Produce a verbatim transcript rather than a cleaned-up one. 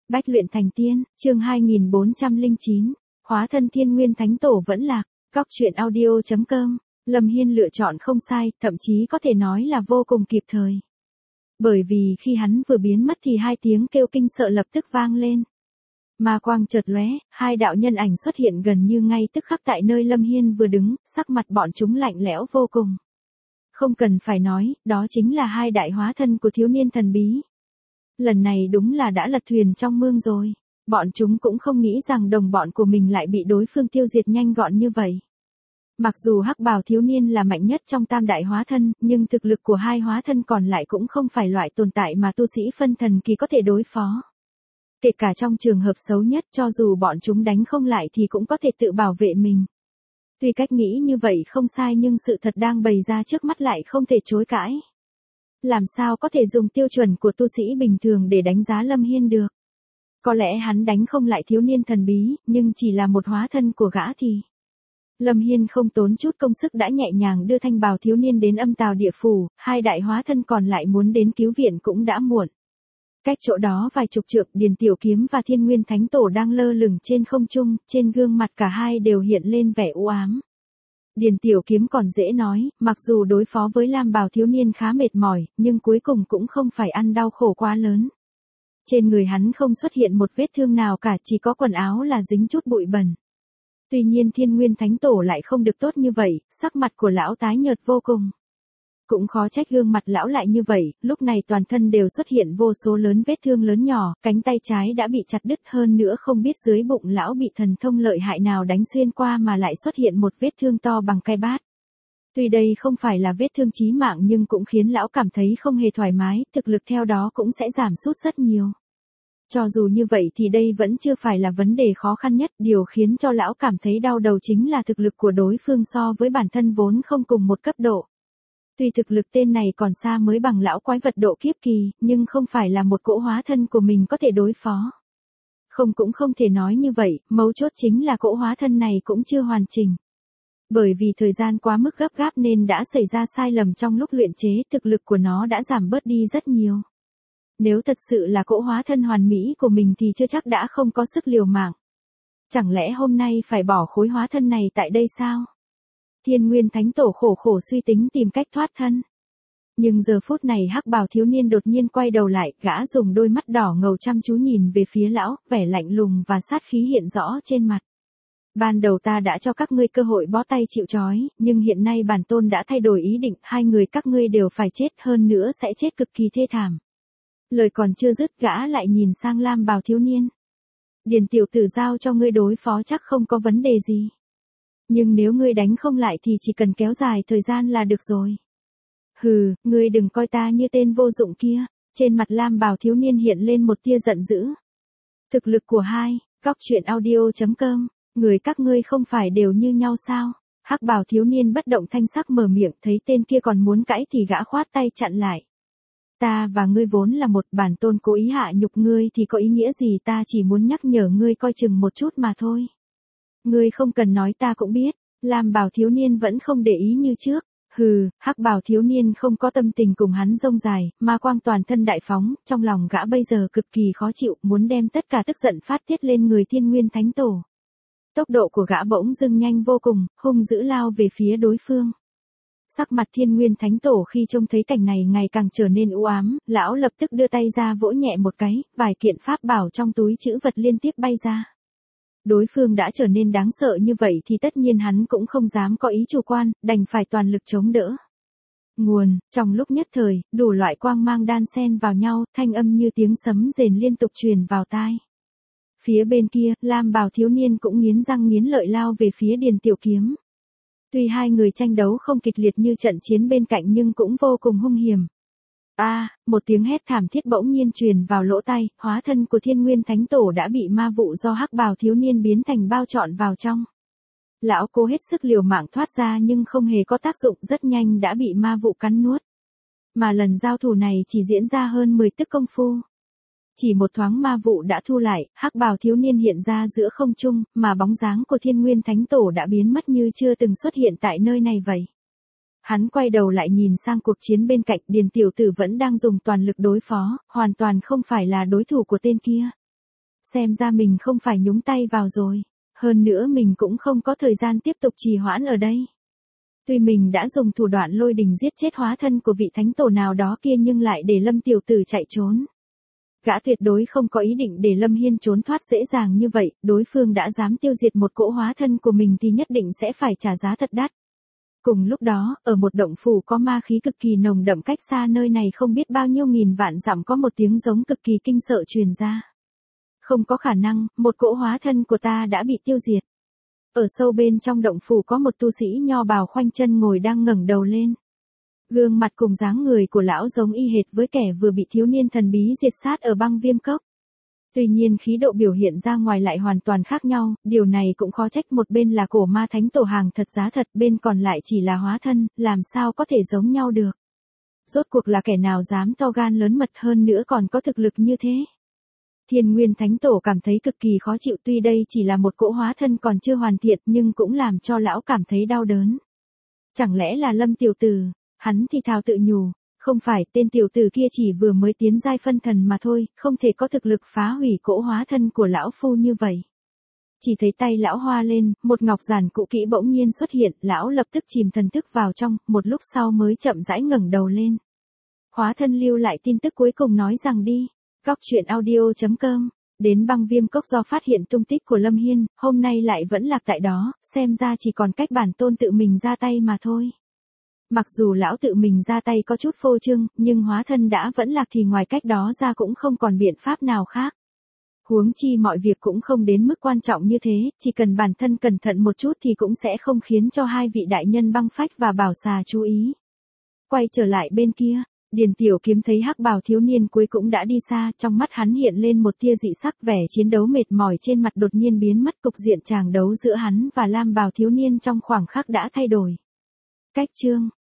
Bách luyện thành tiên, chương hai nghìn bốn trăm lẻ chín, hóa thân Thiên Nguyên Thánh Tổ vẫn lạc, góc truyện audio chấm com, Lâm Hiên lựa chọn không sai, thậm chí có thể nói là vô cùng kịp thời. Bởi vì khi hắn vừa biến mất thì hai tiếng kêu kinh sợ lập tức vang lên. Ma quang chợt lóe, hai đạo nhân ảnh xuất hiện gần như ngay tức khắc tại nơi Lâm Hiên vừa đứng, sắc mặt bọn chúng lạnh lẽo vô cùng. Không cần phải nói, đó chính là hai đại hóa thân của thiếu niên thần bí. Lần này đúng là đã lật thuyền trong mương rồi. Bọn chúng cũng không nghĩ rằng đồng bọn của mình lại bị đối phương tiêu diệt nhanh gọn như vậy. Mặc dù hắc bào thiếu niên là mạnh nhất trong tam đại hóa thân, nhưng thực lực của hai hóa thân còn lại cũng không phải loại tồn tại mà tu sĩ phân thần kỳ có thể đối phó. Kể cả trong trường hợp xấu nhất, cho dù bọn chúng đánh không lại thì cũng có thể tự bảo vệ mình. Tuy cách nghĩ như vậy không sai nhưng sự thật đang bày ra trước mắt lại không thể chối cãi. Làm sao có thể dùng tiêu chuẩn của tu sĩ bình thường để đánh giá Lâm Hiên được? Có lẽ hắn đánh không lại thiếu niên thần bí, nhưng chỉ là một hóa thân của gã thì... Lâm Hiên không tốn chút công sức đã nhẹ nhàng đưa thanh bào thiếu niên đến âm tào địa phủ, hai đại hóa thân còn lại muốn đến cứu viện cũng đã muộn. Cách chỗ đó vài chục trượng, Điền Tiểu Kiếm và Thiên Nguyên Thánh Tổ đang lơ lửng trên không trung, trên gương mặt cả hai đều hiện lên vẻ u ám. Điền Tiểu Kiếm còn dễ nói, mặc dù đối phó với Lam bào thiếu niên khá mệt mỏi, nhưng cuối cùng cũng không phải ăn đau khổ quá lớn. Trên người hắn không xuất hiện một vết thương nào cả, chỉ có quần áo là dính chút bụi bẩn. Tuy nhiên Thiên Nguyên Thánh Tổ lại không được tốt như vậy, sắc mặt của lão tái nhợt vô cùng. Cũng khó trách gương mặt lão lại như vậy, lúc này toàn thân đều xuất hiện vô số lớn vết thương lớn nhỏ, cánh tay trái đã bị chặt đứt, hơn nữa không biết dưới bụng lão bị thần thông lợi hại nào đánh xuyên qua mà lại xuất hiện một vết thương to bằng cái bát. Tuy đây không phải là vết thương chí mạng nhưng cũng khiến lão cảm thấy không hề thoải mái, thực lực theo đó cũng sẽ giảm sút rất nhiều. Cho dù như vậy thì đây vẫn chưa phải là vấn đề khó khăn nhất, điều khiến cho lão cảm thấy đau đầu chính là thực lực của đối phương so với bản thân vốn không cùng một cấp độ. Tuy thực lực tên này còn xa mới bằng lão quái vật độ kiếp kỳ, nhưng không phải là một cỗ hóa thân của mình có thể đối phó. Không cũng không thể nói như vậy, mấu chốt chính là cỗ hóa thân này cũng chưa hoàn chỉnh. Bởi vì thời gian quá mức gấp gáp nên đã xảy ra sai lầm trong lúc luyện chế, thực lực của nó đã giảm bớt đi rất nhiều. Nếu thật sự là cỗ hóa thân hoàn mỹ của mình thì chưa chắc đã không có sức liều mạng. Chẳng lẽ hôm nay phải bỏ khối hóa thân này tại đây sao? Thiên Nguyên Thánh Tổ khổ khổ suy tính tìm cách thoát thân. Nhưng giờ phút này hắc bào thiếu niên đột nhiên quay đầu lại, gã dùng đôi mắt đỏ ngầu chăm chú nhìn về phía lão, vẻ lạnh lùng và sát khí hiện rõ trên mặt. Ban đầu ta đã cho các ngươi cơ hội bó tay chịu trói, nhưng hiện nay bản tôn đã thay đổi ý định, hai người các ngươi đều phải chết, hơn nữa sẽ chết cực kỳ thê thảm. Lời còn chưa dứt gã lại nhìn sang Lam bào thiếu niên. Điền tiểu tử giao cho ngươi đối phó chắc không có vấn đề gì. Nhưng nếu ngươi đánh không lại thì chỉ cần kéo dài thời gian là được rồi. Hừ, ngươi đừng coi ta như tên vô dụng kia. Trên mặt Lam bào thiếu niên hiện lên một tia giận dữ. Thực lực của hai, góc truyện audio chấm com, người các ngươi không phải đều như nhau sao? Hắc bào thiếu niên bất động thanh sắc mở miệng, thấy tên kia còn muốn cãi thì gã khoát tay chặn lại. Ta và ngươi vốn là một, bản tôn cố ý hạ nhục ngươi thì có ý nghĩa gì, ta chỉ muốn nhắc nhở ngươi coi chừng một chút mà thôi. Ngươi không cần nói ta cũng biết. Lam bào thiếu niên vẫn không để ý như trước. Hừ, hắc bào thiếu niên không có tâm tình cùng hắn rông dài, ma quang toàn thân đại phóng, trong lòng gã bây giờ cực kỳ khó chịu, muốn đem tất cả tức giận phát tiết lên người Thiên Nguyên Thánh Tổ. Tốc độ của gã bỗng dưng nhanh vô cùng, hung dữ lao về phía đối phương. Sắc mặt Thiên Nguyên Thánh Tổ khi trông thấy cảnh này ngày càng trở nên u ám, lão lập tức đưa tay ra vỗ nhẹ một cái, vài kiện pháp bảo trong túi trữ vật liên tiếp bay ra. Đối phương đã trở nên đáng sợ như vậy thì tất nhiên hắn cũng không dám có ý chủ quan, đành phải toàn lực chống đỡ. Nguồn, trong lúc nhất thời, đủ loại quang mang đan xen vào nhau, thanh âm như tiếng sấm rền liên tục truyền vào tai. Phía bên kia, Lam bào thiếu niên cũng nghiến răng nghiến lợi lao về phía Điền Tiểu Kiếm. Tuy hai người tranh đấu không kịch liệt như trận chiến bên cạnh nhưng cũng vô cùng hung hiểm. A, à, một tiếng hét thảm thiết bỗng nhiên truyền vào lỗ tai, hóa thân của Thiên Nguyên Thánh Tổ đã bị ma vụ do hắc bào thiếu niên biến thành bao trọn vào trong. Lão cố hết sức liều mạng thoát ra nhưng không hề có tác dụng, rất nhanh đã bị ma vụ cắn nuốt. Mà lần giao thủ này chỉ diễn ra hơn mười tức công phu. Chỉ một thoáng ma vụ đã thu lại, hắc bào thiếu niên hiện ra giữa không trung, mà bóng dáng của Thiên Nguyên Thánh Tổ đã biến mất như chưa từng xuất hiện tại nơi này vậy. Hắn quay đầu lại nhìn sang cuộc chiến bên cạnh, Điền tiểu tử vẫn đang dùng toàn lực đối phó, hoàn toàn không phải là đối thủ của tên kia. Xem ra mình không phải nhúng tay vào rồi. Hơn nữa mình cũng không có thời gian tiếp tục trì hoãn ở đây. Tuy mình đã dùng thủ đoạn lôi đình giết chết hóa thân của vị thánh tổ nào đó kia nhưng lại để Lâm tiểu tử chạy trốn. Gã tuyệt đối không có ý định để Lâm Hiên trốn thoát dễ dàng như vậy, đối phương đã dám tiêu diệt một cỗ hóa thân của mình thì nhất định sẽ phải trả giá thật đắt. Cùng lúc đó, ở một động phủ có ma khí cực kỳ nồng đậm cách xa nơi này không biết bao nhiêu nghìn vạn dặm có một tiếng giống cực kỳ kinh sợ truyền ra. Không có khả năng, một cỗ hóa thân của ta đã bị tiêu diệt. Ở sâu bên trong động phủ có một tu sĩ nho bào khoanh chân ngồi đang ngẩng đầu lên. Gương mặt cùng dáng người của lão giống y hệt với kẻ vừa bị thiếu niên thần bí diệt sát ở băng viêm cốc. Tuy nhiên khí độ biểu hiện ra ngoài lại hoàn toàn khác nhau, điều này cũng khó trách, một bên là cổ ma thánh tổ hàng thật giá thật, bên còn lại chỉ là hóa thân, làm sao có thể giống nhau được. Rốt cuộc là kẻ nào dám to gan lớn mật hơn nữa còn có thực lực như thế. Thiên Nguyên Thánh Tổ cảm thấy cực kỳ khó chịu, tuy đây chỉ là một cỗ hóa thân còn chưa hoàn thiện nhưng cũng làm cho lão cảm thấy đau đớn. Chẳng lẽ là Lâm tiểu tử, hắn thì thào tự nhủ, không phải, tên tiểu tử kia chỉ vừa mới tiến giai phân thần mà thôi, không thể có thực lực phá hủy cỗ hóa thân của lão phu như vậy. Chỉ thấy tay lão hoa lên, một ngọc giản cũ kỹ bỗng nhiên xuất hiện, lão lập tức chìm thần thức vào trong, một lúc sau mới chậm rãi ngẩng đầu lên. Hóa thân lưu lại tin tức cuối cùng nói rằng đi. Góc truyện audio chấm com, đến băng viêm cốc do phát hiện tung tích của Lâm Hiên, hôm nay lại vẫn lạc tại đó, xem ra chỉ còn cách bản tôn tự mình ra tay mà thôi. Mặc dù lão tự mình ra tay có chút phô trương, nhưng hóa thân đã vẫn lạc thì ngoài cách đó ra cũng không còn biện pháp nào khác. Huống chi mọi việc cũng không đến mức quan trọng như thế, chỉ cần bản thân cẩn thận một chút thì cũng sẽ không khiến cho hai vị đại nhân băng phách và bảo xà chú ý. Quay trở lại bên kia. Điền Tiểu Kiếm thấy hắc bào thiếu niên cuối cũng đã đi xa, trong mắt hắn hiện lên một tia dị sắc, vẻ chiến đấu mệt mỏi trên mặt đột nhiên biến mất, cục diện tràng đấu giữa hắn và lam bào thiếu niên trong khoảng khắc đã thay đổi. Cách chương